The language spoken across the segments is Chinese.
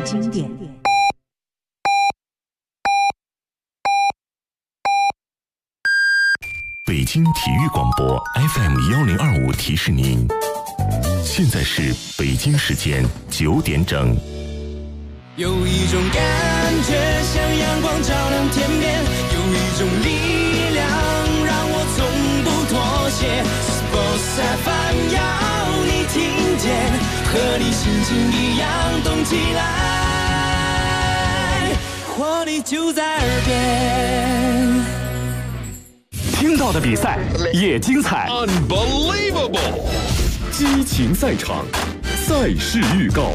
经典。 北京体育广播 FM1025提示您，现在是北京时间9点整。 有一种感觉像阳光照亮天边，有一种力量让我从不妥协。Sports FM 要你听见，和你心情一样动起来，活力就在耳边。 听到的比赛也精彩 Unbelievable 激情赛场，赛事预告。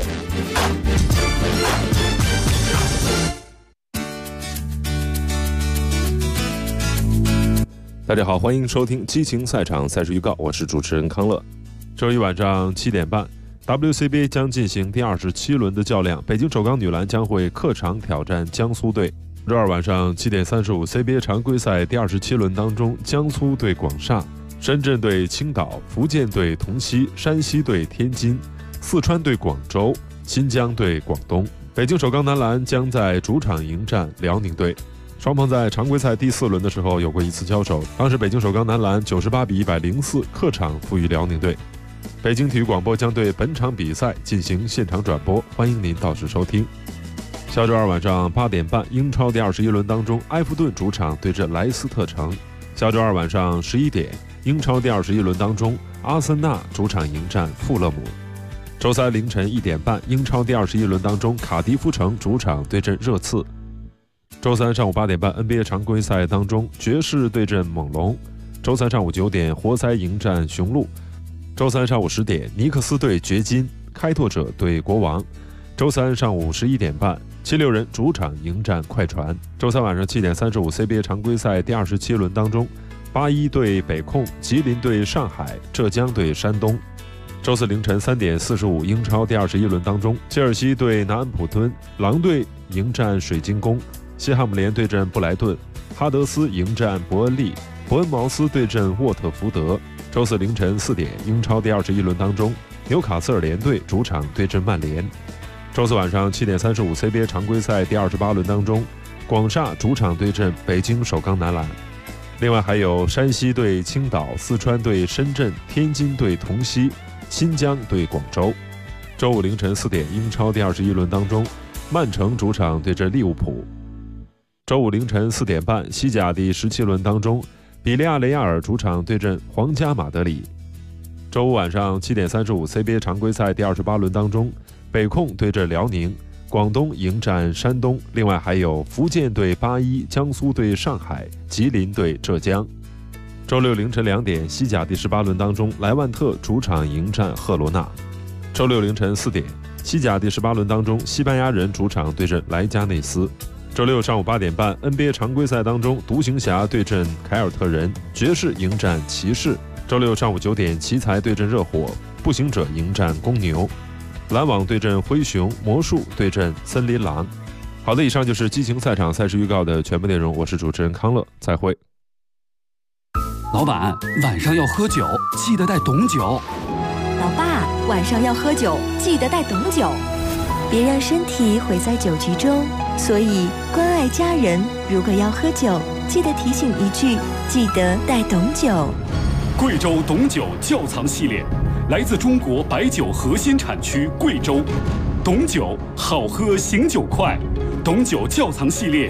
大家好，欢迎收听激情赛场赛事预告，我是主持人康乐。周一晚上7点半 WCBA 将进行第27轮的较量，北京首钢女篮将会客场挑战江苏队。周二晚上7点35 CBA 常规赛第27轮当中，江苏对广厦，深圳对青岛，福建对同曦，山西对天津，四川对广州，新疆对广东。北京首钢男篮将在主场迎战辽宁队。双方在常规赛第4轮的时候有过一次交手，当时北京首钢男篮98比104客场负于辽宁队。北京体育广播将对本场比赛进行现场转播，欢迎您到时收听。下周二晚上8点半，英超第21轮当中，埃弗顿主场对阵莱斯特城。下周二晚上11点，英超第21轮当中，阿森纳主场迎战富勒姆。周三凌晨1点半，英超第21轮当中，卡迪夫城主场对阵热刺。周三上午8点半 NBA 常规赛当中，爵士对阵猛龙。周三上午9点，活塞迎战雄鹿。周三上午10点，尼克斯对掘金，开拓者对国王。周三上午11点半，76人主场迎战快船。周三晚上7点35 CBA 常规赛第27轮当中，81对北控，吉林对上海，浙江对山东。周四凌晨3点45，英超第21轮当中，切尔西对南安普敦，狼队迎战水晶宫，西汉姆联对阵布莱顿，哈德斯迎战伯恩利，伯恩茅斯对阵沃特福德。周四凌晨4点，英超第21轮当中，纽卡斯尔联队主场对阵曼联。周四晚上7点35 CBA 常规赛第28轮当中，广厦主场对阵北京首钢男篮。另外还有山西对青岛，四川对深圳，天津对同曦，新疆对广州。周五凌晨4点，英超第21轮当中，曼城主场对阵利物浦。周五凌晨4点半，西甲第17轮当中，比利亚雷亚尔主场对阵皇家马德里。周五晚上7点35 CBA 常规赛第28轮当中，北控对阵辽宁，广东迎战山东。另外还有福建对81，江苏对上海，吉林对浙江。周六凌晨2点，西甲第18轮当中，莱万特主场迎战赫罗纳。周六凌晨4点，西甲第18轮当中，西班牙人主场对阵莱加内斯。周六上午8点半 NBA 常规赛当中，独行侠对阵凯尔特人，爵士迎战骑士。周六上午9点，奇才对阵热火，步行者迎战公牛，篮网对阵灰熊，魔术对阵森林狼。好的，以上就是激情赛场赛事预告的全部内容，我是主持人康乐，再会。 老板，晚上要喝酒，记得带董酒。 老爸，晚上要喝酒，记得带董酒。别让身体毁在酒局中，所以关爱家人，如果要喝酒，记得提醒一句，记得带董酒。 贵州董酒窖藏系列，来自中国白酒核心产区贵州。董酒好喝醒酒快，董酒窖藏系列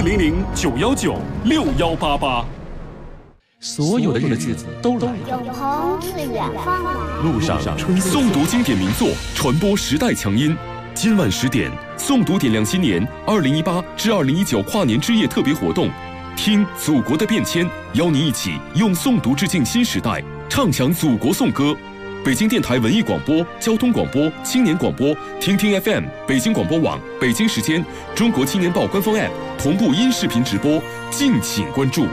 400-919-6188。所有的日子都来了， 永恒是远方吗？ 路上春诵读经典名作，传播时代强音。今晚10点，诵读点亮新年2018至2019跨年之夜特别活动，听祖国的变迁，邀你一起用诵读致敬新时代，唱响祖国颂歌。北京电台文艺广播、交通广播、青年广播、听听 FM、北京广播网、北京时间、中国青年报官方 App 同步音视频直播，敬请关注。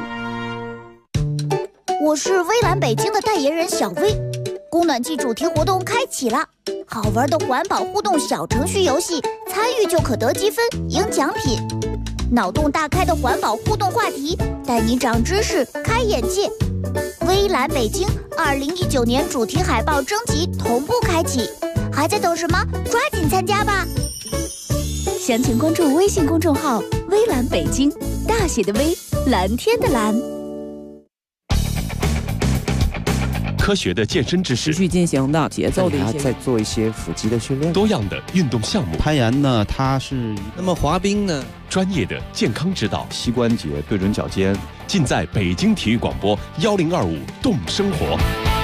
我是微蓝北京的代言人小薇，供暖季主题活动开启了，好玩的环保互动小程序游戏，参与就可得积分、赢奖品。脑洞大开的环保互动话题，带你长知识、开眼界。微蓝北京2019年主题海报征集同步开启，还在等什么？抓紧参加吧！ 详情关注微信公众号“微蓝北京”，大写的微，蓝天的蓝。 科学的健身知识， 持续进行的节奏的一些， 再做一些腹肌的训练。 多样的运动项目， 攀岩呢，它是那么滑冰呢， 专业的健康指导， 膝关节对准脚尖， 尽在北京体育广播1025动生活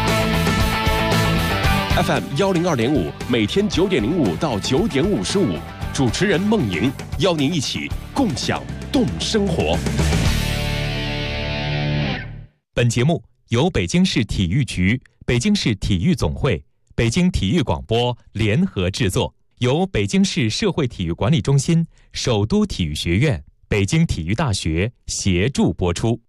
FM 102.5，每天9点05到9点55，主持人孟莹邀您一起共享动生活。 本节目由北京市体育局、北京市体育总会、北京体育广播联合制作，由北京市社会体育管理中心、首都体育学院、北京体育大学协助播出。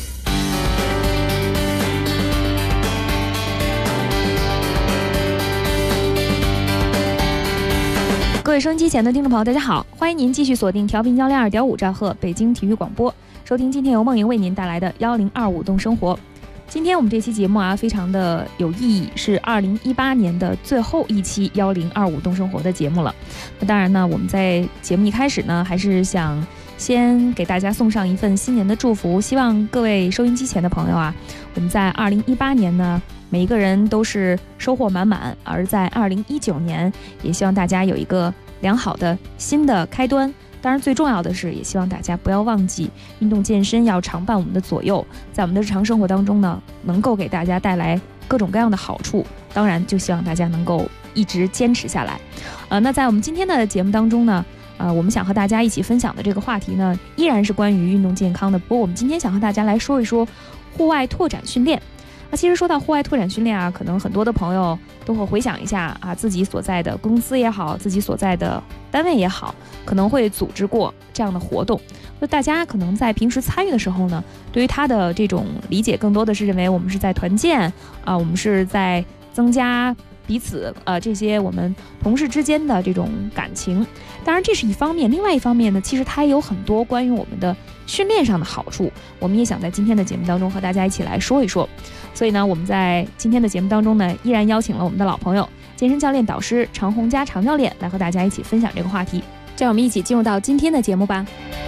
各位收音机前的听众朋友，大家好，欢迎您继续锁定调频102.5兆赫北京体育广播，收听今天由梦莹为您带来的1025动生活。今天我们这期节目非常的有意义，是2018年的最后一期1025动生活的节目了。那当然呢，我们在节目一开始呢，还是想先给大家送上一份新年的祝福，希望各位收音机前的朋友我们在2018年呢，每一个人都是收获满满，而在2019年，也希望大家有一个良好的新的开端。当然最重要的是，也希望大家不要忘记运动健身要常伴我们的左右，在我们的日常生活当中呢，能够给大家带来各种各样的好处，当然就希望大家能够一直坚持下来。那在我们今天的节目当中呢，我们想和大家一起分享的这个话题呢，依然是关于运动健康的，不过我们今天想和大家来说一说户外拓展训练。其实说到户外拓展训练可能很多的朋友都会回想一下自己所在的公司也好，自己所在的单位也好，可能会组织过这样的活动。那大家可能在平时参与的时候呢，对于他的这种理解更多的是认为我们是在团建我们是在增加彼此这些我们同事之间的这种感情。当然这是一方面，另外一方面呢，其实它也有很多关于我们的训练上的好处，我们也想在今天的节目当中和大家一起来说一说。所以呢，我们在今天的节目当中呢，依然邀请了我们的老朋友健身教练导师常洪佳常教练来和大家一起分享这个话题。这样我们一起进入到今天的节目吧。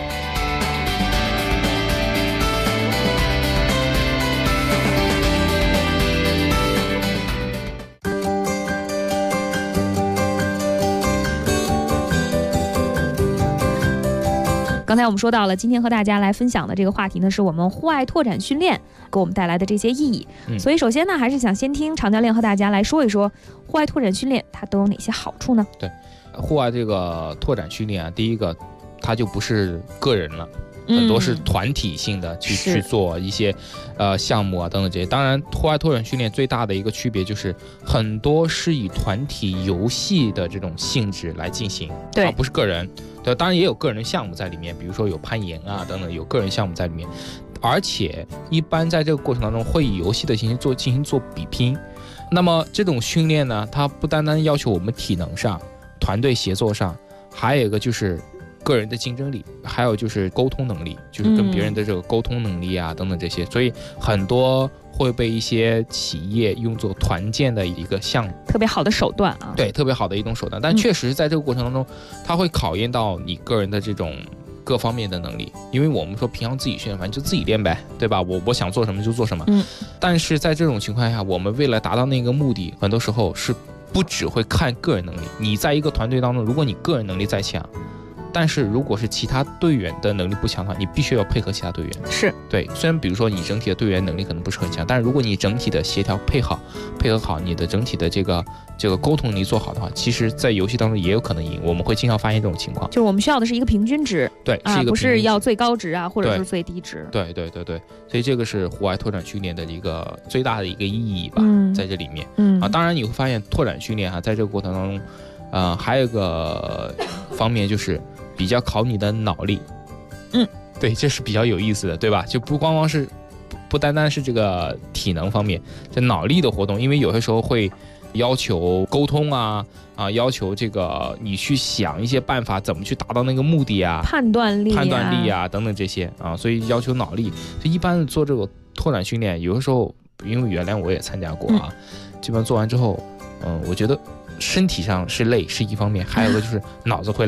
刚才我们说到了，今天和大家来分享的这个话题呢，是我们户外拓展训练给我们带来的这些意义。所以首先呢，还是想先听常教练和大家来说一说户外拓展训练它都有哪些好处呢？ 对，户外这个拓展训练第一个它就不是个人了，很多是团体性的去做一些项目等等这些。当然户外拓展训练最大的一个区别就是很多是以团体游戏的这种性质来进行，对，不是个人。对，当然也有个人的项目在里面，比如说有攀岩等等，有个人项目在里面。而且一般在这个过程当中会以游戏的形式进行做比拼。那么这种训练呢，它不单单要求我们体能上、团队协作上，还有一个就是个人的竞争力，还有就是沟通能力，就是跟别人的这个沟通能力等等这些。所以很多会被一些企业用作团建的一个项目，特别好的手段对，特别好的一种手段。但确实在这个过程当中，它会考验到你个人的这种各方面的能力。因为我们说平常自己训练，反正就自己练呗，对吧？我想做什么就做什么。但是在这种情况下，我们为了达到那个目的，很多时候是不只会看个人能力。你在一个团队当中，如果你个人能力再强，但是如果是其他队员的能力不强的话，你必须要配合其他队员。是对，虽然比如说你整体的队员能力可能不是很强，但是如果你整体的协调配合好，你的整体的这个沟通能力做好的话，其实在游戏当中也有可能赢。我们会经常发现这种情况，就是我们需要的是一个平均值，对，是一个不是要最高值或者是最低值。对，所以这个是户外拓展训练的一个最大的一个意义吧，在这里面。当然你会发现拓展训练在这个过程当中，还有一个方面就是比较考你的脑力。对，这是比较有意思的，对吧？就不光是不单单是这个体能方面，这脑力的活动，因为有些时候会要求沟通要求这个你去想一些办法怎么去达到那个目的判断力等等这些所以要求脑力。所以一般做这个拓展训练，有的时候因为原来我也参加过基本上做完之后我觉得身体上是累是一方面，还有个就是脑子会累。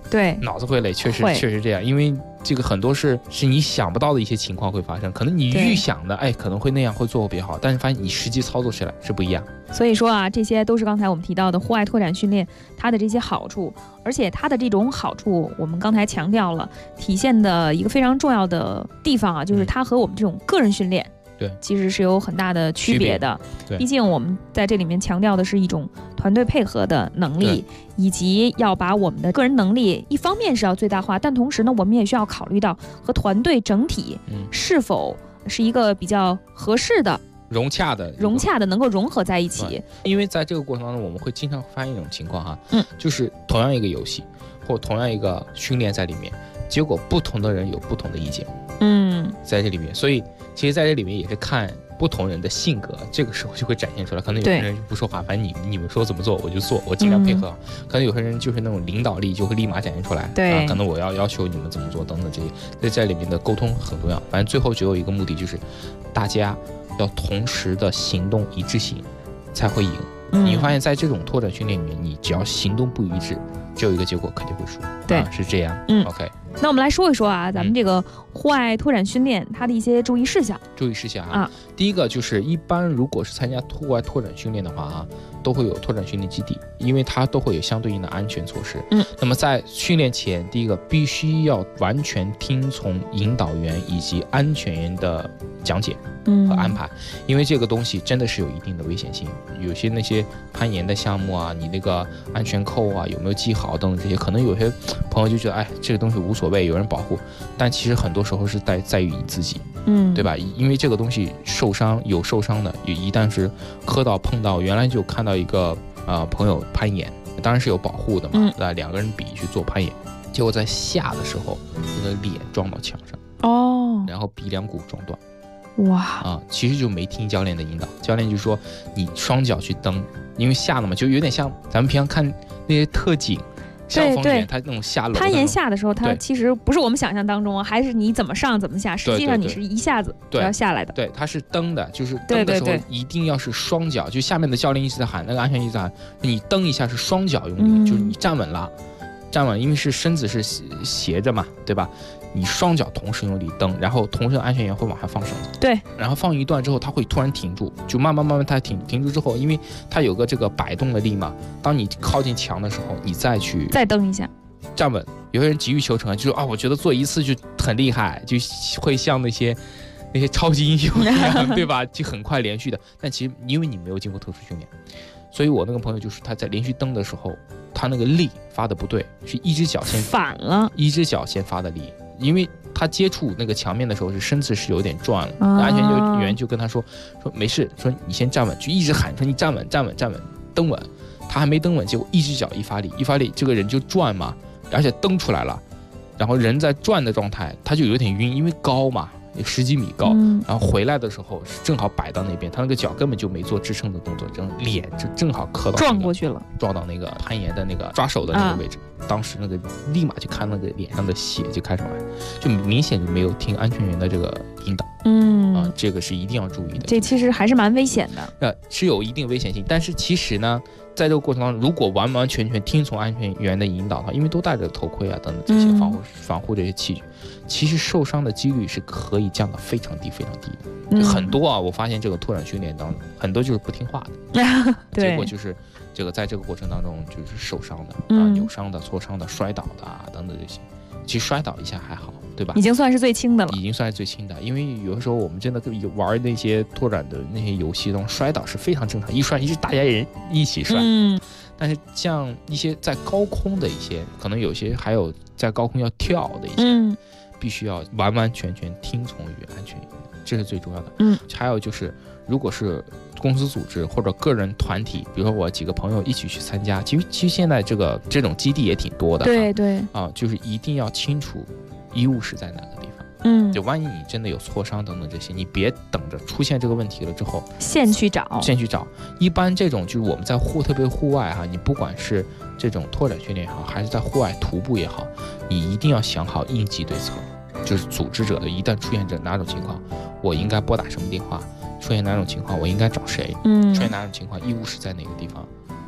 对， 脑子会累，确实这样，因为这个很多是你想不到的一些情况会发生，可能你预想的，可能会那样会做比较好，但是发现你实际操作起来是不一样。 所以说啊，这些都是刚才我们提到的户外拓展训练它的这些好处，而且它的这种好处，我们刚才强调了，体现的一个非常重要的地方啊，就是它和我们这种个人训练。 对， 其实是有很大的区别的。 对， 毕竟我们在这里面强调的是一种团队配合的能力，以及要把我们的个人能力，一方面是要最大化，但同时呢，我们也需要考虑到和团队整体是否是一个比较合适的、融洽的，能够融合在一起。 因为在这个过程当中，我们会经常发现一种情况哈，就是同样一个游戏或同样一个训练在里面，结果不同的人有不同的意见。在这里面，所以其实在这里面也是看不同人的性格，这个时候就会展现出来。可能有些人就不说话，反正你们说怎么做我就做，我尽量配合。可能有些人就是那种领导力就会立马展现出来。 对， 可能我要求你们怎么做等等这些，在里面的沟通很重要。反正最后只有一个目的，就是大家要同时的行动一致性才会赢。你会发现在这种拓展训练里面，你只要行动不一致，只有一个结果，肯定会输。 对， 是这样。OK。 那我们来说一说啊，咱们这个户外拓展训练它的一些注意事项。 第一个就是一般如果是参加户外拓展训练的话都会有拓展训练基地，因为它都会有相对应的安全措施。那么在训练前，第一个必须要完全听从引导员以及安全员的讲解和安排，因为这个东西真的是有一定的危险性。有些那些攀岩的项目啊，你那个安全扣啊有没有系好等等这些，可能有些朋友就觉得这个东西无所谓，有人保护，但其实很多时候是在于你自己，对吧？因为这个东西受伤的，一旦是磕到碰到，原来就看到一个朋友攀岩，当然是有保护的嘛，两个人比去做攀岩，结果在下的时候，那个脸撞到墙上，然后鼻梁骨撞断。其实就没听教练的引导，教练就说你双脚去蹬，因为下了嘛，就有点像咱们平常看那些特警。消防员他那种下楼攀岩下的时候，他其实不是我们想象当中还是你怎么上怎么下，实际上你是一下子要下来的。 对，他是蹬的，就是蹬的时候一定要是双脚，就下面的教练一直在喊，那个安全一直在喊，你蹬一下是双脚用力，就是你站稳了，因为是身子是斜着嘛，对吧？你双脚同时用力蹬，然后同时安全员会往下放绳子， 对， 然后放一段之后，它会突然停住，就慢慢它停住之后，因为它有个这个摆动的力嘛，当你靠近墙的时候，你再蹬一下， 站稳。有些人急于求成，就说我觉得做一次就很厉害，就会像那些超级英雄一样，对吧？就很快连续的，但其实因为你没有经过特殊训练，所以我那个朋友就是他在连续蹬的时候，他那个力发的不对，是一只脚先反了， 一只脚先发的力。因为他接触那个墙面的时候是身子是有点转了，安全员就跟他说没事，说你先站稳，就一直喊说你站稳，蹬稳。他还没蹬稳，结果一只脚一发力，这个人就转嘛，而且蹬出来了，然后人在转的状态，他就有点晕，因为高嘛，有10几米高，然后回来的时候是正好摆到那边，他那个脚根本就没做支撑的动作，脸就正好磕到撞过去了， 撞到那个攀岩的那个抓手的那个位置，当时那个立马就看那个脸上的血就开上来，就明显就没有听安全员的这个引导，这个是一定要注意的。 这其实还是蛮危险的， 是有一定危险性，但是其实呢，在这个过程当中，如果完完全全听从安全员的引导的话，因为都戴着头盔啊等等这些防护这些器具，其实受伤的几率是可以降到非常低的。就很多我发现这个拓展训练当中，很多就是不听话的，结果就是这个在这个过程当中就是受伤的扭伤的、挫伤的、摔倒的等等这些。其实摔倒一下还好，对吧？ 已经算是最轻的了。 已经算是最轻的，因为有的时候我们真的玩那些拓展的那些游戏中，摔倒是非常正常，一摔大家人一起摔。但是像一些在高空的一些，可能有些还有在高空要跳的一些，必须要完完全全听从于安全员，这是最重要的。还有就是，如果是公司组织或者个人团体，比如说我几个朋友一起去参加，其实现在这种基地也挺多的， 对就是一定要清楚医务室在哪个地方，就万一你真的有挫伤等等这些，你别等着出现这个问题了之后先去找。 一般这种就是我们在特别户外你不管是这种拓展训练也好，还是在户外徒步也好，你一定要想好应急对策，就是组织者的一旦出现哪种情况，我应该拨打什么电话。出现哪种情况我应该找谁，出现哪种情况医务室在哪个地方，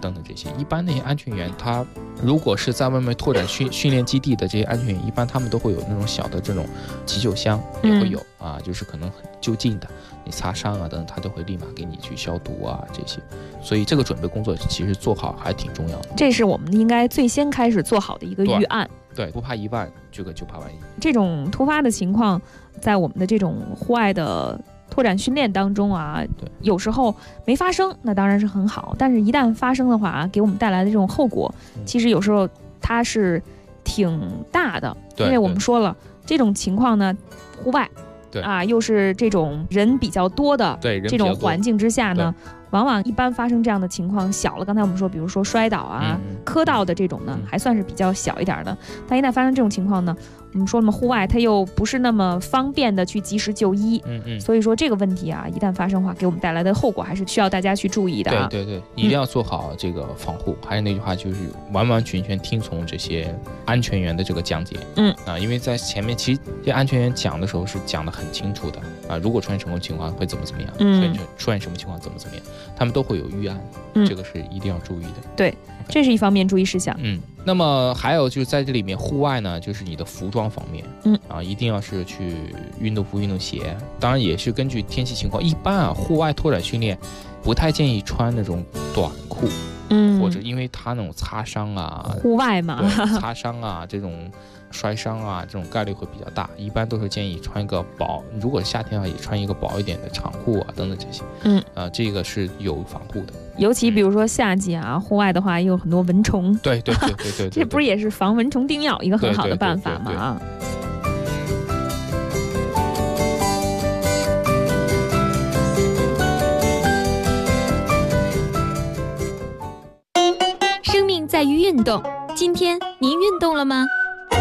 等等这些。一般那些安全员，他如果是在外面拓展训练基地的这些安全员，一般他们都会有那种小的这种急救箱，也会有啊，就是可能很就近的，你擦伤啊等等，他都会立马给你去消毒啊这些。所以这个准备工作其实做好还挺重要的。 这是我们应该最先开始做好的一个预案。 对，不怕一万，这个就怕万一。 这种突发的情况，在我们的这种户外的拓展训练当中啊，有时候没发生，那当然是很好。但是一旦发生的话，给我们带来的这种后果，其实有时候它是挺大的。因为我们说了，这种情况呢，户外，又是这种人比较多的这种环境之下呢，往往一般发生这样的情况小了。刚才我们说，比如说摔倒啊、磕到的这种呢，还算是比较小一点的。但一旦发生这种情况呢，我们说了嘛，户外它又不是那么方便的去及时就医，所以说这个问题啊，一旦发生的话，给我们带来的后果还是需要大家去注意的啊。 对，一定要做好这个防护。还是那句话，就是完完全全听从这些安全员的这个讲解。因为在前面其实这安全员讲的时候是讲得很清楚的啊，如果出现什么情况会怎么样，出现什么情况怎么样，他们都会有预案，这个是一定要注意的。 对，这是一方面注意事项。 那么还有就是在这里面户外呢，就是你的服装方面，一定要是去运动服、运动鞋，当然也是根据天气情况。一般啊，户外拓展训练不太建议穿那种短裤，或者因为它那种擦伤啊， 户外嘛， 擦伤啊这种。摔伤啊，这种概率会比较大，一般都是建议穿一个薄，如果夏天的话也穿一个薄一点的长裤啊等等这些，这个是有防护的。 尤其比如说夏季啊，户外的话也有很多蚊虫， 对， 这不是也是防蚊虫叮咬一个很好的办法吗？啊。 生命在于运动，今天您运动了吗？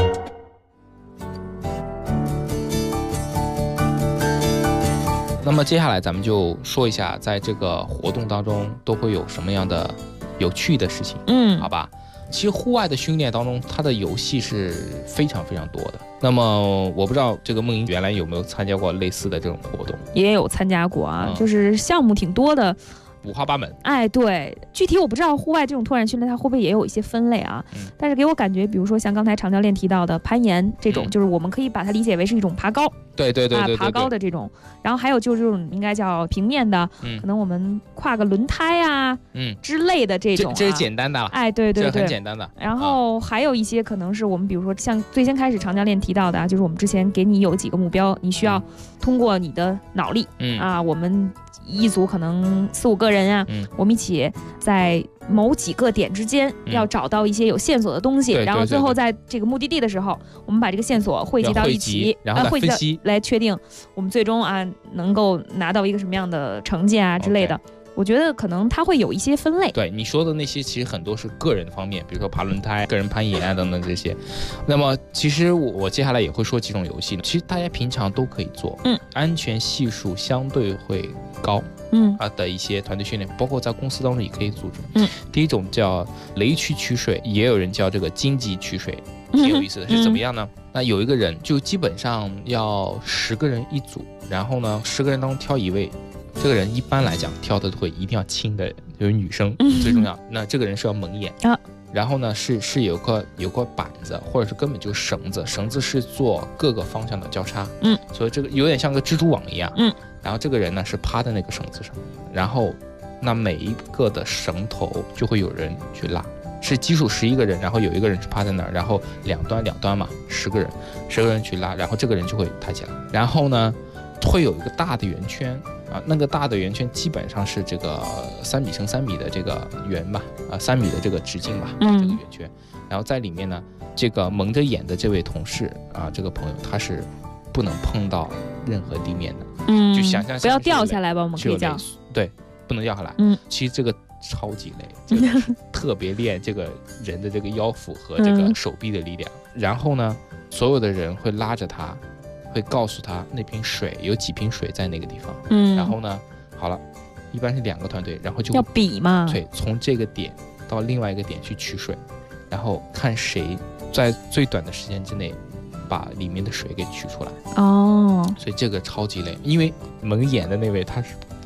那么接下来咱们就说一下，在这个活动当中都会有什么样的有趣的事情，好吧？其实户外的训练当中，它的游戏是非常非常多的。那么我不知道这个梦莹原来有没有参加过类似的这种活动？ 也有参加过啊，就是项目挺多的。 五花八门， 对，具体我不知道户外这种拓展训练它会不会也有一些分类啊？但是给我感觉，比如说像刚才常教练提到的攀岩这种，就是我们可以把它理解为是一种爬高， 对， 爬高的这种。然后还有就是这种应该叫平面的，可能我们跨个轮胎啊，之类的这种， 这是简单的了， 对， 这很简单的。 然后还有一些可能是我们比如说像最先开始常教练提到的，就是我们之前给你有几个目标，你需要通过你的脑力，我们。一组可能4、5个人啊，我们一起在某几个点之间要找到一些有线索的东西，然后最后在这个目的地的时候，我们把这个线索汇集到一起， 然后汇集来确定我们最终啊能够拿到一个什么样的成绩啊之类的。我觉得可能它会有一些分类。 对你说的那些，其实很多是个人方面，比如说爬轮胎、个人攀岩啊等等这些。那么其实我接下来也会说几种游戏，其实大家平常都可以做，安全系数相对会高，的一些团队训练，包括在公司当中也可以组织。第一种叫雷区取水，也有人叫这个荆棘取水，挺有意思的。是怎么样呢？那有一个人就基本上要10个人一组，然后呢10个人当中挑1位。这个人一般来讲挑的会一定要轻的人，就是女生最重要。那这个人是要蒙眼然后呢是有个板子，或者是根本就是绳子是做各个方向的交叉，所以这个有点像个蜘蛛网一样，然后这个人呢是趴在那个绳子上，然后那每一个的绳头就会有人去拉，是基数11个人，然后有一个人是趴在那儿，然后两端嘛10个人去拉，然后这个人就会抬起来，然后呢会有一个大的圆圈那个大的圆圈基本上是这个3米乘3米的这个圆吧，3米的这个直径吧，这个圆圈，然后在里面呢，这个蒙着眼的这位同事这个朋友他是不能碰到任何地面的，就想象不要掉下来吧，我们可以讲， 对，不能掉下来，其实这个超级累，这个是特别练这个人的这个腰腹和这个手臂的力量，然后呢，所有的人会拉着他。会告诉他那瓶水有几瓶水在那个地方，然后呢，好了，一般是2个团队，然后就要比嘛， 对，从这个点到另外一个点去取水，然后看谁在最短的时间之内把里面的水给取出来。 所以这个超级累，因为蒙眼的那位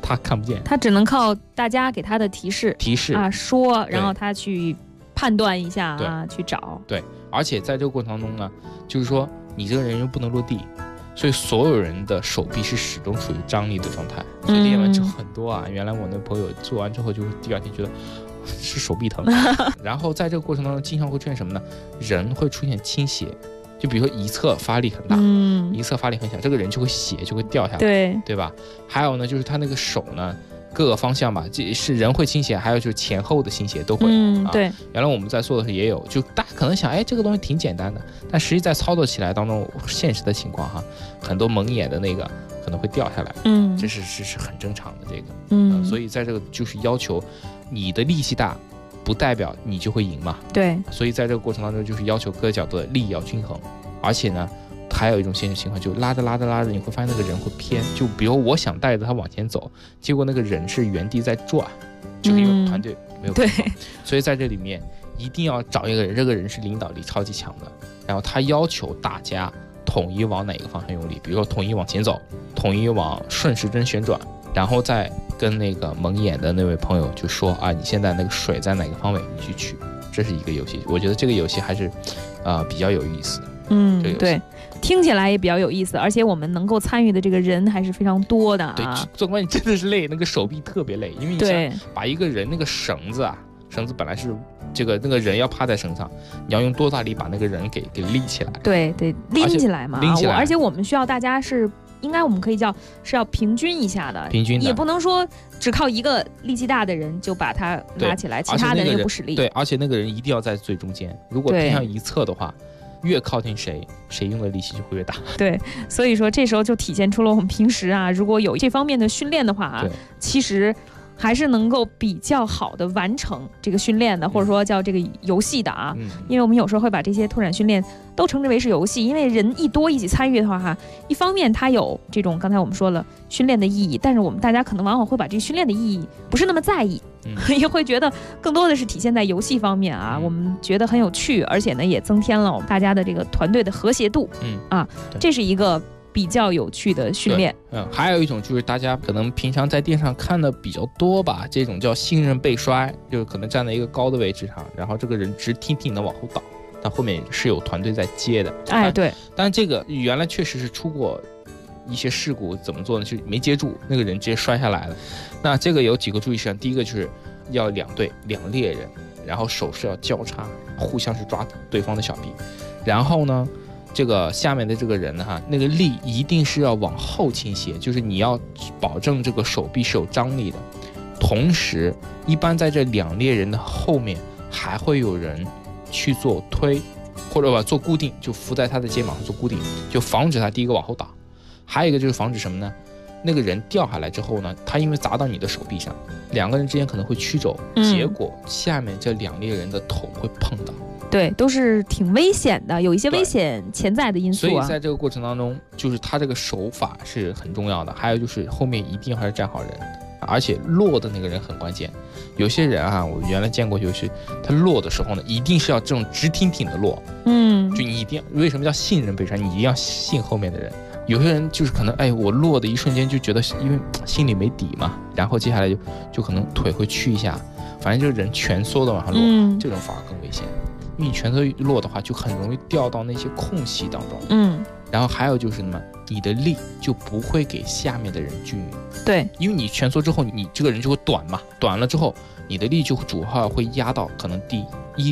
他看不见， 他只能靠大家给他的提示啊说，然后他去判断一下啊，去找。 对，而且在这个过程当中呢，就是说你这个人又不能落地，所以所有人的手臂是始终处于张力的状态。所以练完之后很多啊，原来我那朋友做完之后就是第二天觉得是手臂疼，然后在这个过程当中经常会出现什么呢？人会出现倾斜。就比如说一侧发力很大，一侧发力很小，这个人就会血就会掉下来，对吧？还有呢，就是他那个手呢，各个方向吧，这是人会倾斜，还有就是前后的倾斜都会。对。原来我们在做的时候也有，就大家可能想，哎，这个东西挺简单的，但实际在操作起来当中，现实的情况哈，很多蒙眼的那个可能会掉下来，这是很正常的这个，所以在这个就是要求你的力气大。不代表你就会赢嘛？对，所以在这个过程当中，就是要求各角度的力要均衡，而且呢，还有一种现实情况，就拉着，你会发现那个人会偏。就比如我想带着他往前走，结果那个人是原地在转，就是因为团队没有对，所以在这里面一定要找一个人，这个人是领导力超级强的，然后他要求大家统一往哪个方向用力，比如说统一往前走，统一往顺时针旋转。然后再跟那个蒙眼的那位朋友就说啊，你现在那个水在哪个方位，你去取，这是一个游戏。我觉得这个游戏还是比较有意思的。对，听起来也比较有意思，而且我们能够参与的这个人还是非常多的啊。对，做关键真的是累，那个手臂特别累，因为你想把一个人那个绳子本来是那个人要趴在绳上，你要用多大力把那个人给立起来？对，拎起来嘛。而且我们需要大家是。应该我们可以是要平均一下的，也不能说只靠一个力气大的人就把它拉起来，其他的人又不使力。对，而且那个人一定要在最中间，如果偏向一侧的话，越靠近谁用的力气就会越大。对，所以说这时候就体现出了我们平时如果有这方面的训练的话其实还是能够比较好的完成这个训练的，或者说叫这个游戏的因为我们有时候会把这些拓展训练都称之为是游戏，因为人一多一起参与的话一方面它有这种刚才我们说了训练的意义，但是我们大家可能往往会把这训练的意义不是那么在意，也会觉得更多的是体现在游戏方面我们觉得很有趣，而且呢也增添了我们大家的这个团队的和谐度这是一个比较有趣的训练。还有一种就是大家可能平常在电视上看的比较多吧，这种叫信任背摔，就是可能站在一个高的位置上，然后这个人直挺挺的往后倒，但后面是有团队在接的。对。但这个原来确实是出过一些事故，怎么做呢？就没接住，那个人直接摔下来了。那这个有几个注意事项，第一个就是要两列人，然后手是要交叉，互相是抓对方的小臂，然后呢。这个下面的这个人呢那个力一定是要往后倾斜，就是你要保证这个手臂是有张力的。同时，一般在这两列人的后面还会有人去做推，或者做固定，就扶在他的肩膀上做固定，就防止他第一个往后倒。还有一个就是防止什么呢？那个人掉下来之后呢，他因为砸到你的手臂上，两个人之间可能会曲肘，结果下面这两列人的头会碰到。对，都是挺危险的，有一些危险潜在的因素所以在这个过程当中，就是他这个手法是很重要的。还有就是后面一定还是站好人，而且落的那个人很关键。有些人我原来见过，就是他落的时候呢，一定是要这种直挺挺的落。就你一定为什么叫信任背摔？你一定要信后面的人。有些人就是可能我落的一瞬间就觉得因为心里没底嘛，然后接下来就可能腿会屈一下，反正就是人蜷缩的往上落，这种反而更危险。因为你蜷缩落的话，就很容易掉到那些空隙当中。然后还有就是什么，你的力就不会给下面的人均匀。对，因为你蜷缩之后，你这个人就会短嘛，短了之后，你的力就主要会压到可能第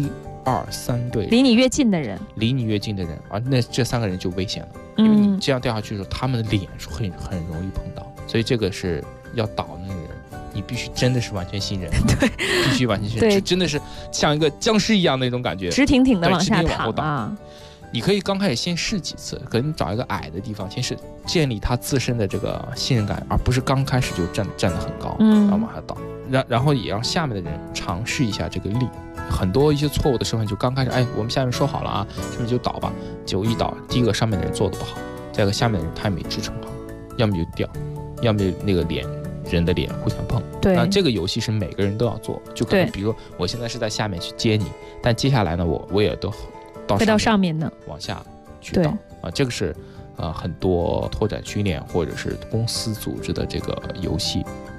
1、2、3队，离你越近的人，而那这3个人就危险了，因为你这样掉下去的时候，他们的脸是很容易碰到，所以这个是要倒的那个人。你必须真的是完全信任，对，必须完全信任，真的是像一个僵尸一样的那种感觉，直挺挺的往下躺你可以刚开始先试几次，可能找一个矮的地方，先是建立他自身的这个信任感，而不是刚开始就站得很高，然后往下倒。然后也让下面的人尝试一下这个力。很多一些错误的时候，就刚开始，我们下面说好了下面就倒吧，结果一倒，第一个上面的人做得不好，再一个下面的人他也没支撑好，要么就掉，要么就那个人的脸互相碰。对，那这个游戏是每个人都要做，就可能比如说我现在是在下面去接你，但接下来呢我也都到上面呢往下去倒这个是很多拓展训练或者是公司组织的这个游戏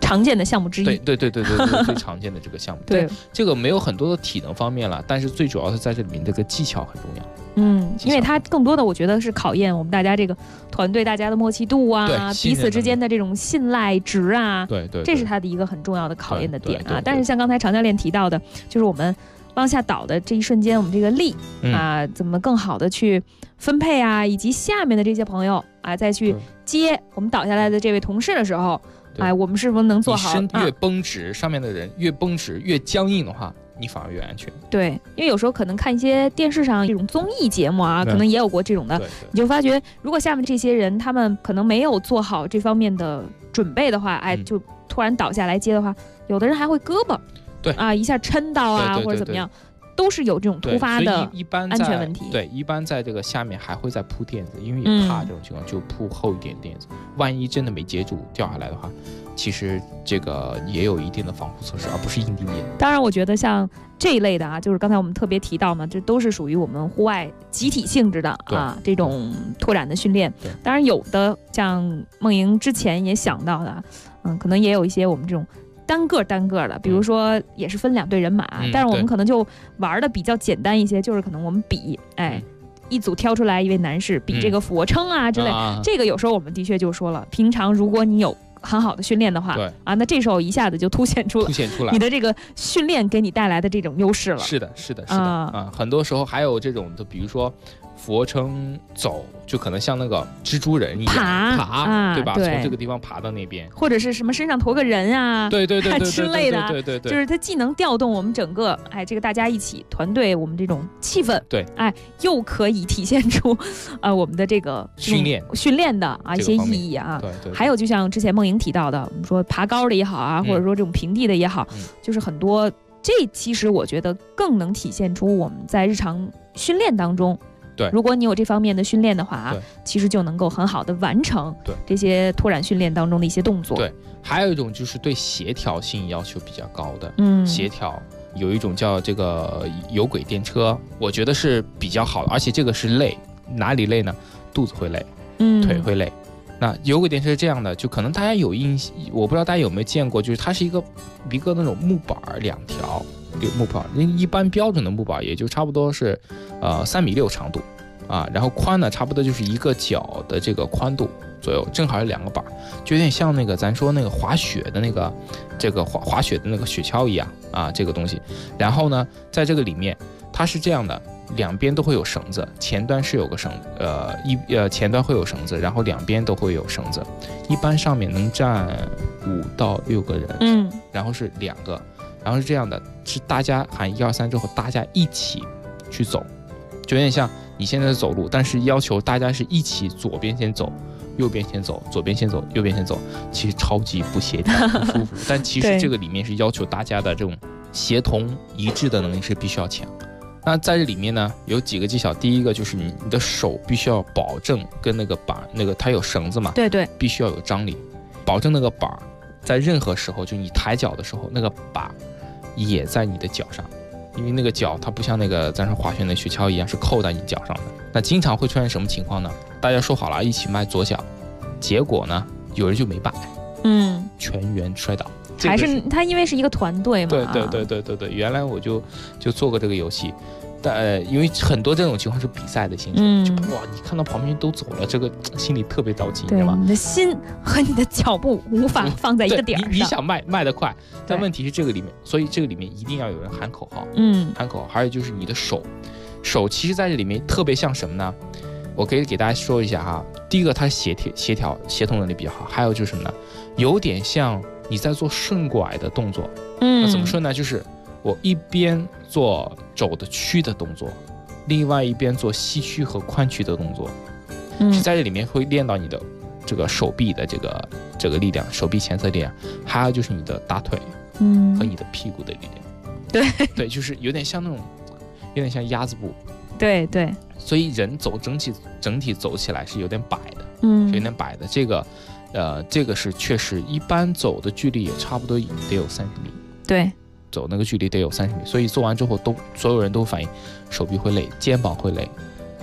常见的项目之一。 对，最常见的这个项目。 对， 这个没有很多的体能方面了，但是最主要是在这里面这个技巧很重要。 因为它更多的我觉得是考验我们大家这个团队大家的默契度啊，彼此之间的这种信赖值啊， 对， 这是它的一个很重要的考验的点啊。但是像刚才常教练提到的，就是我们往下倒的这一瞬间，我们这个力啊，怎么更好的去分配啊，以及下面的这些朋友啊，再去接我们倒下来的这位同事的时候，哎，我们是否能做好？ 你身越绷直，上面的人越绷直越僵硬的话，你反而越安全。 对，因为有时候可能看一些电视上这种综艺节目啊，可能也有过这种的，你就发觉如果下面这些人他们可能没有做好这方面的准备的话，哎，就突然倒下来接的话，有的人还会胳膊， 对啊，一下抻到啊，或者怎么样，都是有这种突发的安全问题。 对，一般在这个下面还会再铺垫子，因为也怕这种情况，就铺厚一点垫子。万一真的没接住掉下来的话，其实这个也有一定的防护措施，而不是硬钉钉。 当然，我觉得像这一类的啊，就是刚才我们特别提到嘛，这都是属于我们户外集体性质的啊，这种拓展的训练。当然，有的像梦莹之前也想到的，可能也有一些我们这种单个的，比如说也是分2队人马，但是我们可能就玩的比较简单一些，就是可能我们比，哎。一组挑出来一位男士比这个俯卧撑啊之类，这个有时候我们的确就说了，平常如果你有很好的训练的话，那这时候一下子就凸显出来你的这个训练给你带来的这种优势了。 是的啊，很多时候还有这种的，比如说俯卧撑走，就可能像那个蜘蛛人一样爬，对吧？从这个地方爬到那边， 或者是什么身上驮个人啊， 对之类的， 对， 就是它既能调动我们整个这个大家一起团队我们这种气氛， 对， 又可以体现出我们的这个训练的一些意义啊。 对， 还有就像之前梦莹提到的，我们说爬高的也好啊，或者说这种平地的也好，就是很多这其实我觉得更能体现出我们在日常训练当中。 对， 如果你有这方面的训练的话其实就能够很好的完成这些拓展训练当中的一些动作。 对，还有一种就是对协调性要求比较高的，协调有一种叫这个有轨电车，我觉得是比较好的，而且这个是累，哪里累呢？肚子会累，腿会累。那有轨电车是这样的，就可能大家我不知道大家有没有见过，就是它是一个那种木板2条。木板一般标准的木板也就差不多是3.6米长度啊，然后宽呢差不多就是1个脚的这个宽度左右，正好是2个板，就有点像那个咱说那个滑雪的那个这个滑雪的那个雪橇一样啊，这个东西。然后呢，在这个里面它是这样的，2边都会有绳子，前端是有个前端会有绳子，然后2边都会有绳子，一般上面能站5到6个人，然后是2个。然后是这样的，是大家喊1、2、3之后，大家一起去走，就有点像你现在走路，但是要求大家是一起左边先走，右边先走，左边先走，右边先走，其实超级不协调，不舒服。但其实这个里面是要求大家的这种协同一致的能力是必须要强。那在这里面呢，有几个技巧，第一个就是你的手必须要保证跟那个板，它有绳子嘛， 对， 必须要有张力，保证那个板在任何时候，就你抬脚的时候，那个板也在你的脚上，因为那个脚它不像那个咱说滑雪那雪橇一样是扣在你脚上的。那经常会出现什么情况呢？大家说好了一起迈左脚，结果呢有人就没摆，全员摔倒。 还是他因为是一个团队嘛。 对，原来我就做过这个游戏。因为很多这种情况是比赛的性质，就哇，你看到旁边都走了，这个心里特别着急，对吗？ 你的心和你的脚步无法放在一个点上。 你想迈得快，但问题是这个里面，所以这个里面一定要有人喊口号，喊口号。还有就是你的手其实在这里面特别像什么呢？我可以给大家说一下哈。第一个，它协同能力比较好，还有就是什么呢？有点像你在做顺拐的动作。那怎么说呢？就是我一边做肘的屈的动作，另外一边做膝屈和髋屈的动作，是在这里面会练到你的这个手臂的这个力量，手臂前侧力量，还有就是你的大腿，和你的屁股的力量。对，就是有点像那种，有点像鸭子步。 对， 所以人走整体走起来是有点摆的，是有点摆的。这个是确实，一般走的距离也差不多得有30米。 对。 走那个距离得有30米，所以做完之后所有人都反映手臂会累，肩膀会累，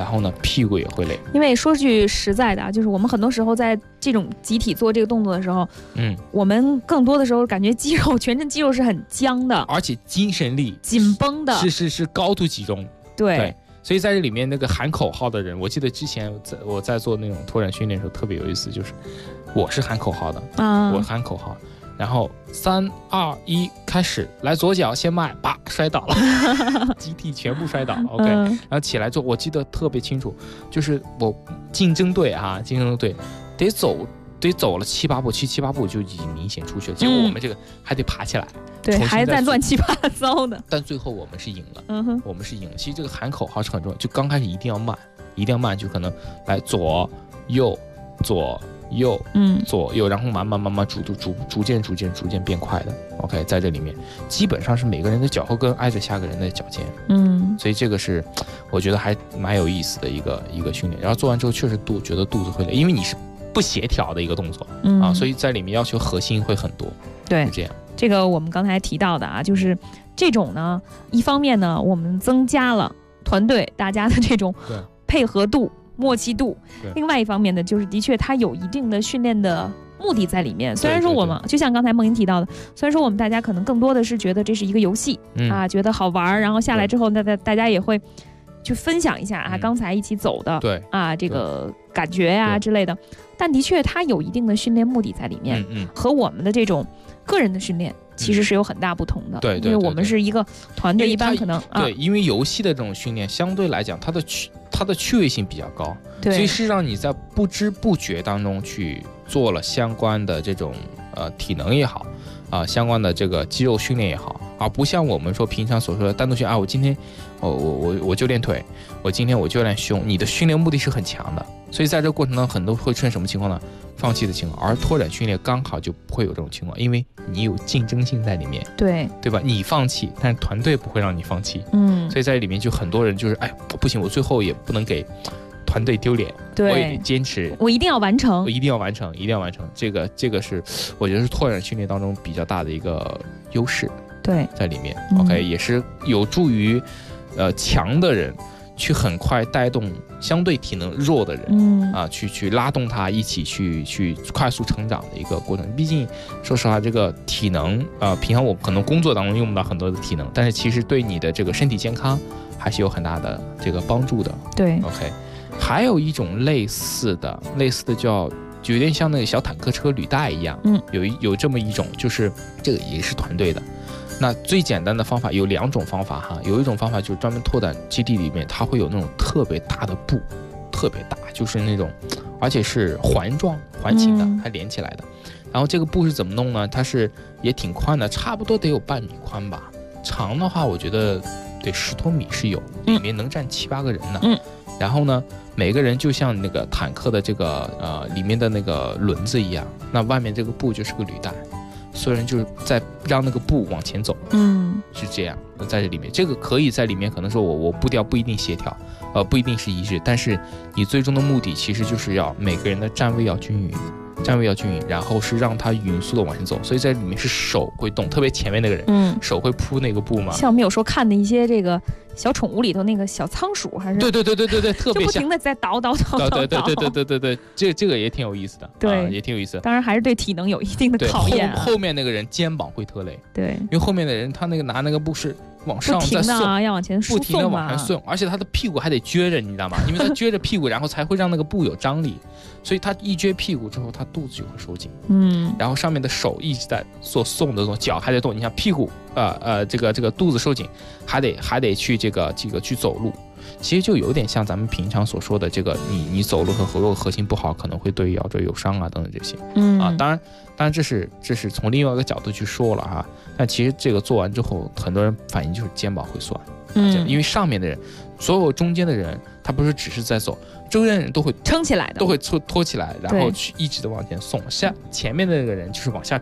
然后呢屁股也会累。 因为说句实在的啊，就是我们很多时候在这种集体做这个动作的时候，我们更多的时候感觉肌肉全身肌肉是很僵的， 而且精神力紧绷的， 是高度集中。对，所以在这里面那个喊口号的人，我记得之前我在做那种拓展训练的时候特别有意思，就是我是喊口号的，我喊口号，然后3、2、1开始，来左脚先迈，叭摔倒了，集体全部摔倒了。OK，然后起来之后，我记得特别清楚，就是我竞争队得走了7、8步，7、8步就已经明显出去了。结果我们这个还得爬起来， 对，还在乱七八糟的。 但最后我们是赢了，我们是赢了。其实这个喊口号是很重要，就刚开始一定要慢，就可能来左右左右，左右，然后慢慢逐渐变快的。OK， 在这里面基本上是每个人的脚后跟挨着下个人的脚尖，所以这个是我觉得还蛮有意思的一个训练。然后做完之后确实觉得肚子会累，因为你是不协调的一个动作所以在里面要求核心会很多。 对， 这样。 这个我们刚才提到的啊，就是这种呢，一方面呢，我们增加了团队大家的这种配合度、默契度；另外一方面呢，就是的确它有一定的训练的目的在里面。虽然说我们就像刚才梦莹提到的，虽然说我们大家可能更多的是觉得这是一个游戏觉得好玩，然后下来之后大家也会去分享一下刚才一起走的这个感觉之类的。但的确它有一定的训练目的在里面，和我们的这种个人的训练其实是有很大不同的。对，因为我们是一个团队，一般可能因为游戏的这种训练相对来讲它的趣味性比较高，所以是让你在不知不觉当中去做了相关的这种体能也好相关的这个肌肉训练也好，而不像我们说平常所说的单独训练我今天我就练腿，我今天我就练胸，你的训练目的是很强的，所以在这个过程当中很多会出现什么情况呢？放弃的情况。而拓展训练刚好就不会有这种情况，因为你有竞争性在里面，对吧？你放弃，但是团队不会让你放弃，所以在里面就很多人就是不行，我最后也不能给团队丢脸，我也得坚持， 我一定要完成， 这个是我觉得是拓展训练当中比较大的一个优势，在里面。OK， 也是有助于强的人去很快带动相对体能弱的人去拉动他一起去快速成长的一个过程。毕竟说实话，这个体能平常我可能工作当中用不到很多的体能，但是其实对你的这个身体健康还是有很大的这个帮助的。 对 ，OK。还有一种类似的就有点像那个小坦克车履带一样，有这么一种，就是这个也是团队的。那最简单的方法有2种方法有一种方法就是专门拓展基地里面，它会有那种特别大的布，特别大，就是那种，而且是环形的，它连起来的。然后这个布是怎么弄呢？它是也挺宽的，差不多得有半米宽吧，长的话我觉得得10多米是有，里面能站7、8个人呢。然后呢，每个人就像那个坦克的这个里面的那个轮子一样，那外面这个布就是个履带，所有人就是在让那个布往前走，是这样。在这里面，这个可以在里面可能说我步调不一定协调，不一定是一致，但是你最终的目的其实就是要每个人的站位要均匀，然后是让他匀速的往前走，所以在里面是手会动，特别前面那个人，手会铺那个布嘛。 像我们有时候看的一些这个小宠物里头那个小仓鼠，还是对，特别像， 就不停的在倒， 对，这个也挺有意思的， 对， 也挺有意思的。 当然还是对体能有一定的考验。 后面那个人肩膀会特累， 对， 因为后面的人他那个拿那个布是往上再送，要往前输送， 不停的往上送，而且他的屁股还得撅着，你知道吗？因为他撅着屁股，然后才会让那个布有张力，所以他一撅屁股之后，他肚子就会收紧，然后上面的手一直在做送的动作，脚还得动。你像屁股这个肚子收紧，还得去这个去走路。其实就有点像咱们平常所说的这个，你走路和核心不好，可能会对腰椎有伤等等这些。当然这是从另外一个角度去说了但其实这个做完之后，很多人反应就是肩膀会酸，因为上面的人，所有中间的人，他不是只是在走，周边的人都会撑起来的， 都会拖起来，然后去一直的往前送。前面的那个人就是往下转，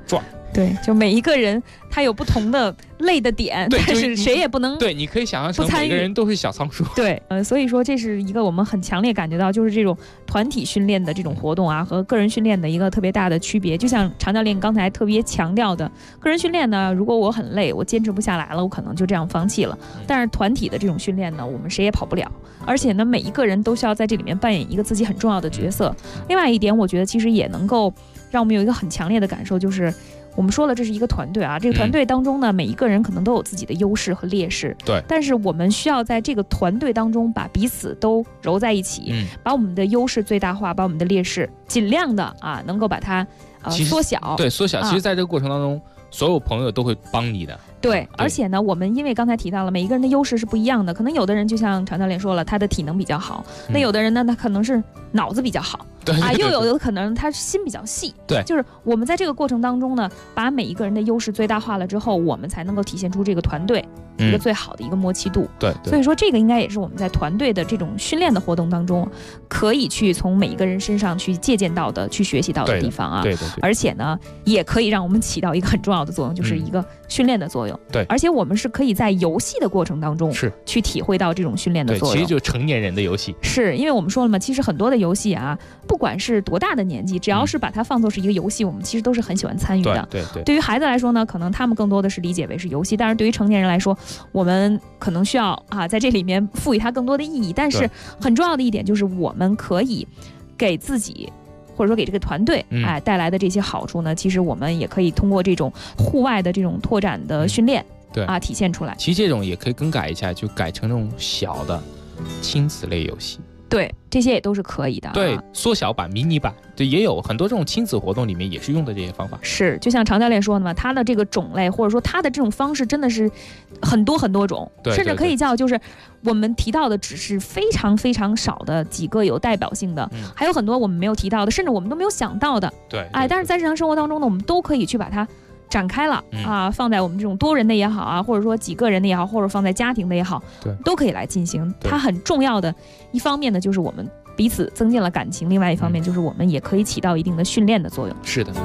对，就每一个人他有不同的累的点，但是谁也不能对，你可以想象成每个人都是小仓鼠。 对，所以说这是一个我们很强烈感觉到，就是这种团体训练的这种活动啊，和个人训练的一个特别大的区别。就像常教练刚才特别强调的，个人训练呢，如果我很累，我坚持不下来了，我可能就这样放弃了。但是团体的这种训练呢，我们谁也跑不了，而且呢，每一个人都需要在这里面扮演一个自己很重要的角色。另外一点，我觉得其实也能够让我们有一个很强烈的感受，就是我们说了，这是一个团队啊，这个团队当中呢，每一个人可能都有自己的优势和劣势， 对。 但是我们需要在这个团队当中把彼此都揉在一起，把我们的优势最大化，把我们的劣势尽量的啊，能够把它缩小。 对，缩小。其实在这个过程当中，所有朋友都会帮你的。 对，而且呢，我们因为刚才提到了，每一个人的优势是不一样的，可能有的人就像常教练说了，他的体能比较好，那有的人呢，他可能是脑子比较好， 对啊，又有的可能他心比较细， 对， 就是我们在这个过程当中呢，把每一个人的优势最大化了之后，我们才能够体现出这个团队一个最好的一个默契度。 对， 所以说这个应该也是我们在团队的这种训练的活动当中，可以去从每一个人身上去借鉴到的、去学习到的地方啊。 对， 而且呢，也可以让我们起到一个很重要的作用，就是一个训练的作用。 对， 而且我们是可以在游戏的过程当中是去体会到这种训练的作用。 其实就是成年人的游戏。 是因为我们说了嘛，其实很多的游戏啊，不管是多大的年纪，只要是把它放作是一个游戏，我们其实都是很喜欢参与的。 对。 对于孩子来说呢，可能他们更多的是理解为是游戏，但是对于成年人来说，我们可能需要啊在这里面赋予它更多的意义。但是很重要的一点就是，我们可以给自己，或者说给这个团队带来的这些好处呢，其实我们也可以通过这种户外的这种拓展的训练， 对啊体现出来。 其实这种也可以更改一下，就改成那种小的亲子类游戏。 对，这些也都是可以的。 对，缩小版、迷你版，对，也有很多这种亲子活动里面也是用的这些方法。 是，就像常教练说的嘛，他的这个种类或者说他的这种方式真的是很多很多种，甚至可以叫就是我们提到的只是非常非常少的几个有代表性的，还有很多我们没有提到的，甚至我们都没有想到的。 对， 但是在日常生活当中呢，我们都可以去把它展开了放在我们这种多人的也好啊，或者说几个人的也好，或者放在家庭的也好， 对， 都可以来进行。它很重要的一方面呢，就是我们彼此增进了感情；另外一方面，就是我们也可以起到一定的训练的作用。 是的。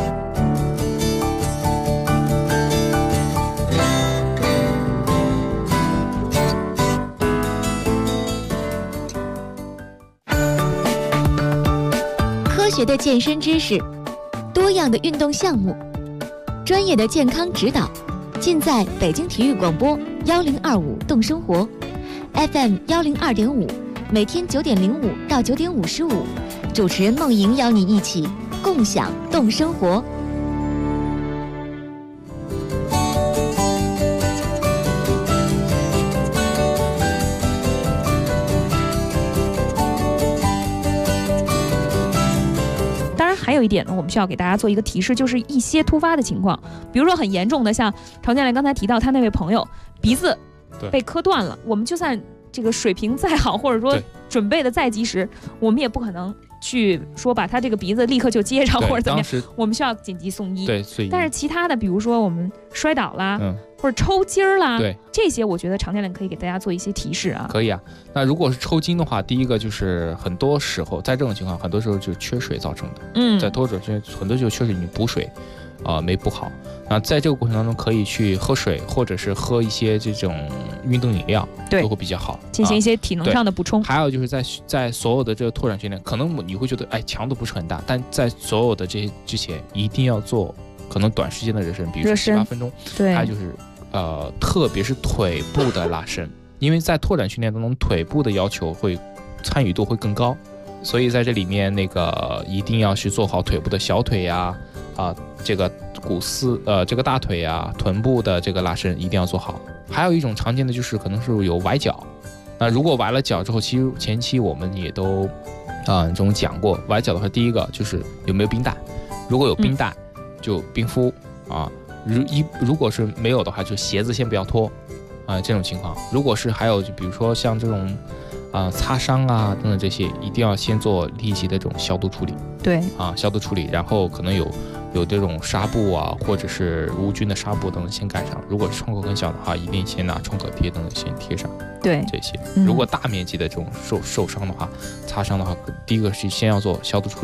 科学的健身知识，多样的运动项目，专业的健康指导，尽在北京体育广播1025动生活 FM 102.5，每天9点05到9点55，主持人梦莹邀你一起共享动生活。 还有一点呢，我们需要给大家做一个提示，就是一些突发的情况，比如说很严重的，像常教练刚才提到他那位朋友鼻子被磕断了，我们就算这个水平再好，或者说准备的再及时，我们也不可能去说把他这个鼻子立刻就接上或者怎么样，我们需要紧急送医。 对， 但是其他的，比如说我们摔倒啦，或者抽筋儿啦， 对， 这些我觉得常教练可以给大家做一些提示啊。 可以啊，那如果是抽筋的话，第一个就是很多时候在这种情况，很多时候就缺水造成的。在脱水很多就缺水，你补水没补好。然后在这个过程当中，可以去喝水，或者是喝一些这种运动饮料，都会比较好， 进行一些体能上的补充。 还有就是在所有的这个拓展训练，可能你会觉得强度不是很大，但在所有的这些之前，一定要做可能短时间的热身，比如说7、8分钟。 对， 还有就是特别是腿部的拉伸，因为在拓展训练当中，腿部的要求参与度会更高，所以在这里面一定要去做好腿部的小腿呀，这个股四这个大腿呀，臀部的这个拉伸一定要做好。还有一种常见的就是可能是有崴脚，那如果崴了脚之后，其实前期我们也都这种讲过，崴脚的话，第一个就是有没有冰带，如果有冰带就冰敷如果是没有的话，就鞋子先不要脱这种情况。如果是还有就比如说像这种擦伤等等这些，一定要先做立即的这种消毒处理。 对消毒处理，然后可能有这种纱布或者是无菌的纱布等等先盖上。如果是创口很小的话，一定先拿创可贴等等先贴上。 对这些，如果大面积的这种受伤的话，擦伤的话，第一个是先要做消毒处理，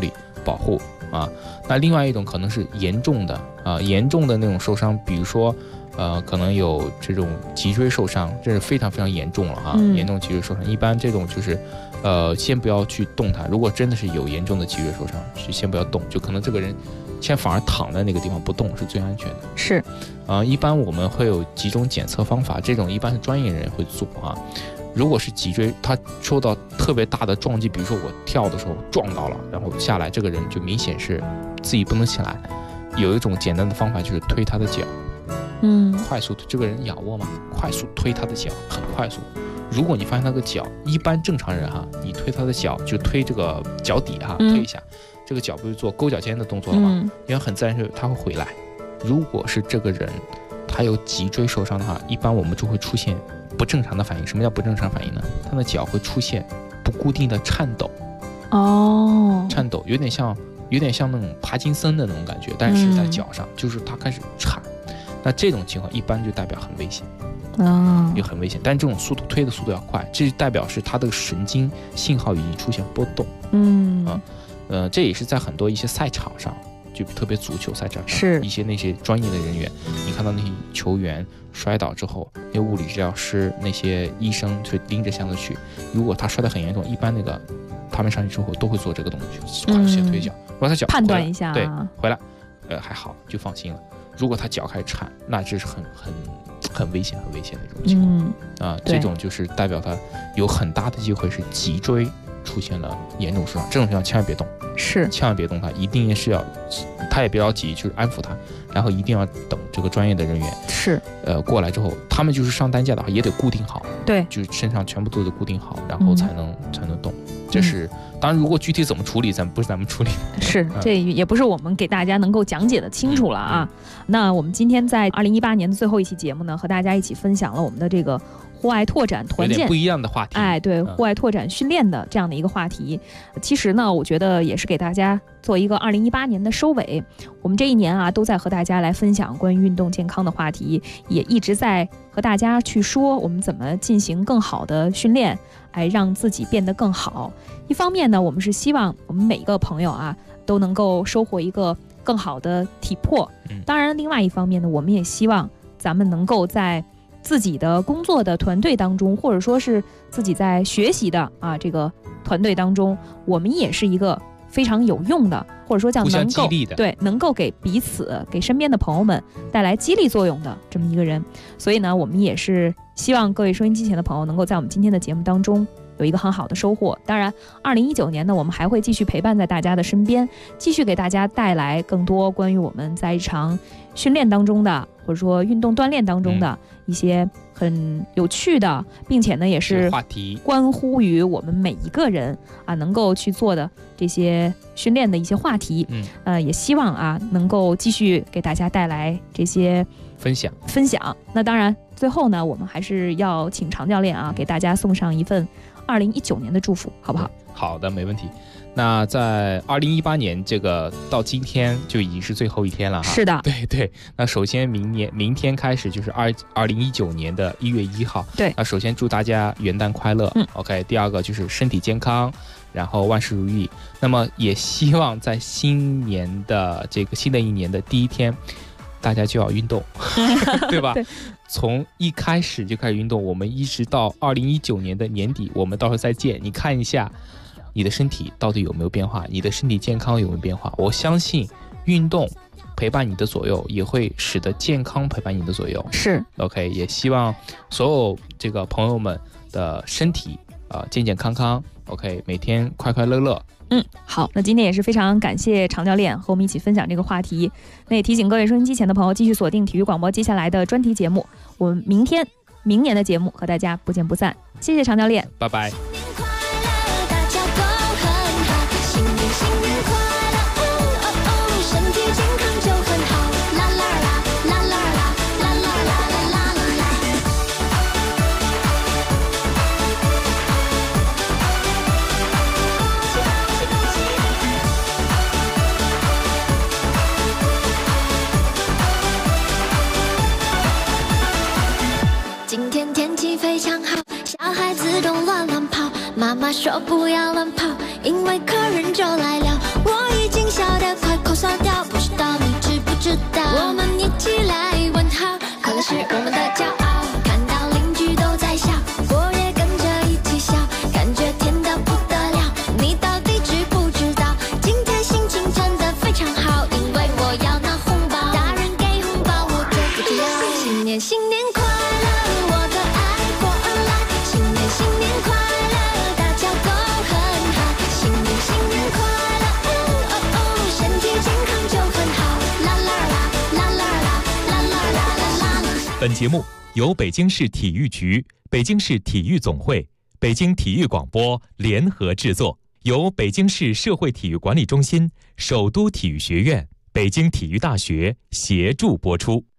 保护啊。那另外一种可能是严重的严重的那种受伤，比如说可能有这种脊椎受伤，这是非常非常严重了啊，严重脊椎受伤，一般这种就是先不要去动它。如果真的是有严重的脊椎受伤，就先不要动，就可能这个人先反而躺在那个地方不动是最安全的。 是一般我们会有几种检测方法，这种一般是专业人员会做啊。如果是脊椎它受到特别大的撞击，比如说我跳的时候撞到了，然后下来，这个人就明显是自己不能起来。有一种简单的方法就是推他的脚，快速，这个人仰卧嘛，快速推他的脚，很快速。如果你发现那个脚，一般正常人你推他的脚就推这个脚底推一下，这个脚不是做勾脚尖的动作了吗？因为很自然是他会回来。如果是这个人他有脊椎受伤的话，一般我们就会出现不正常的反应。什么叫不正常反应呢？他的脚会出现不固定的颤抖，颤抖有点像那种帕金森的那种感觉，但是在脚上，就是他开始颤。那这种情况一般就代表很危险，也很危险。但这种推的速度要快，这就代表是他的神经信号已经出现波动。这也是在很多一些赛场上，就特别足球赛场上，一些那些专业的人员，你看到那些球员摔倒之后，那些物理治疗师、那些医生去拎着箱子去，如果他摔得很严重，一般他们上去之后都会做这个动作，快速先推脚，如果他脚判断一下， 对，回来，还好就放心了。如果他脚开始颤，那这是很危险的一种情况这种就是代表他有很大的机会是脊椎出现了严重受伤，这种情况千万别动，千万别动他，一定是要，他也别着急，就是安抚他，然后一定要等这个专业的人员过来之后，他们就是上担架的话也得固定好， 对， 就是身上全部都得固定好，然后才能动。这是当然，如果具体怎么处理，不是咱们处理， 这也不是我们给大家能够讲解的清楚了啊。那我们今天在2018年的最后一期节目呢，和大家一起分享了我们的这个户外拓展团建， 有点不一样的话题。 对，户外拓展训练的这样的一个话题。其实呢，我觉得也是给大家做一个2018年的收尾。我们这一年都在和大家来分享关于运动健康的话题，也一直在和大家去说我们怎么进行更好的训练，让自己变得更好。一方面呢，我们是希望我们每一个朋友都能够收获一个更好的体魄。当然，另外一方面呢，我们也希望咱们能够在自己的工作的团队当中，或者说是自己在学习的这个团队当中，我们也是一个非常有用的，或者说叫能够能够给彼此、给身边的朋友们带来激励作用的这么一个人。所以呢，我们也是希望各位收音机前的朋友能够在我们今天的节目当中有一个很好的收获。当然2019年呢，我们还会继续陪伴在大家的身边，继续给大家带来更多关于我们在日常训练当中的，或者说运动锻炼当中的一些很有趣的，并且呢也是话题， 关乎于我们每一个人能够去做的这些训练的一些话题。也希望能够继续给大家带来这些分享。 那当然最后呢，我们还是要请常教练给大家送上一份2019年的祝福，好不好？ 好的，没问题。那在2018年这个到今天就已经是最后一天了是的， 对。那首先明天开始就是2019年的1月1号。 对。 那首先祝大家元旦快乐。OK。第二个就是身体健康，然后万事如意。那么也希望在新的一年的第一天，大家就要运动，对吧？ 对。 从一开始就开始运动，我们一直到2019年的年底，我们到时候再见。你看一下你的身体到底有没有变化，你的身体健康有没有变化。我相信运动陪伴你的左右，也会使得健康陪伴你的左右。 是 OK。 也希望所有这个朋友们的身体健健康康。 OK。 每天快快乐乐。 好，那今天也是非常感谢常教练和我们一起分享这个话题。那也提醒各位收音机前的朋友继续锁定体育广播接下来的专题节目，我们明年的节目和大家不见不散。谢谢常教练， 拜拜。 今天天气非常好，小孩子都乱跑，妈妈说不要乱跑， 因为客人就来了，我已经笑得快口哨掉，不知道你知不知道？我们一起来问好，快乐是我们的骄傲，看到邻居都在笑，我也跟着一起笑，感觉甜得不得了。你到底知不知道？今天心情真的非常好，因为我要拿红包，大人给红包我就不知道。新年新年快乐，我的爱过而来，新年新年快乐，大家都很好，新年新年快乐，身体健康就很好，啦啦啦啦啦啦啦啦啦啦啦。 本节目由北京市体育局、北京市体育总会、北京体育广播联合制作，由北京市社会体育管理中心、首都体育学院、北京体育大学协助播出。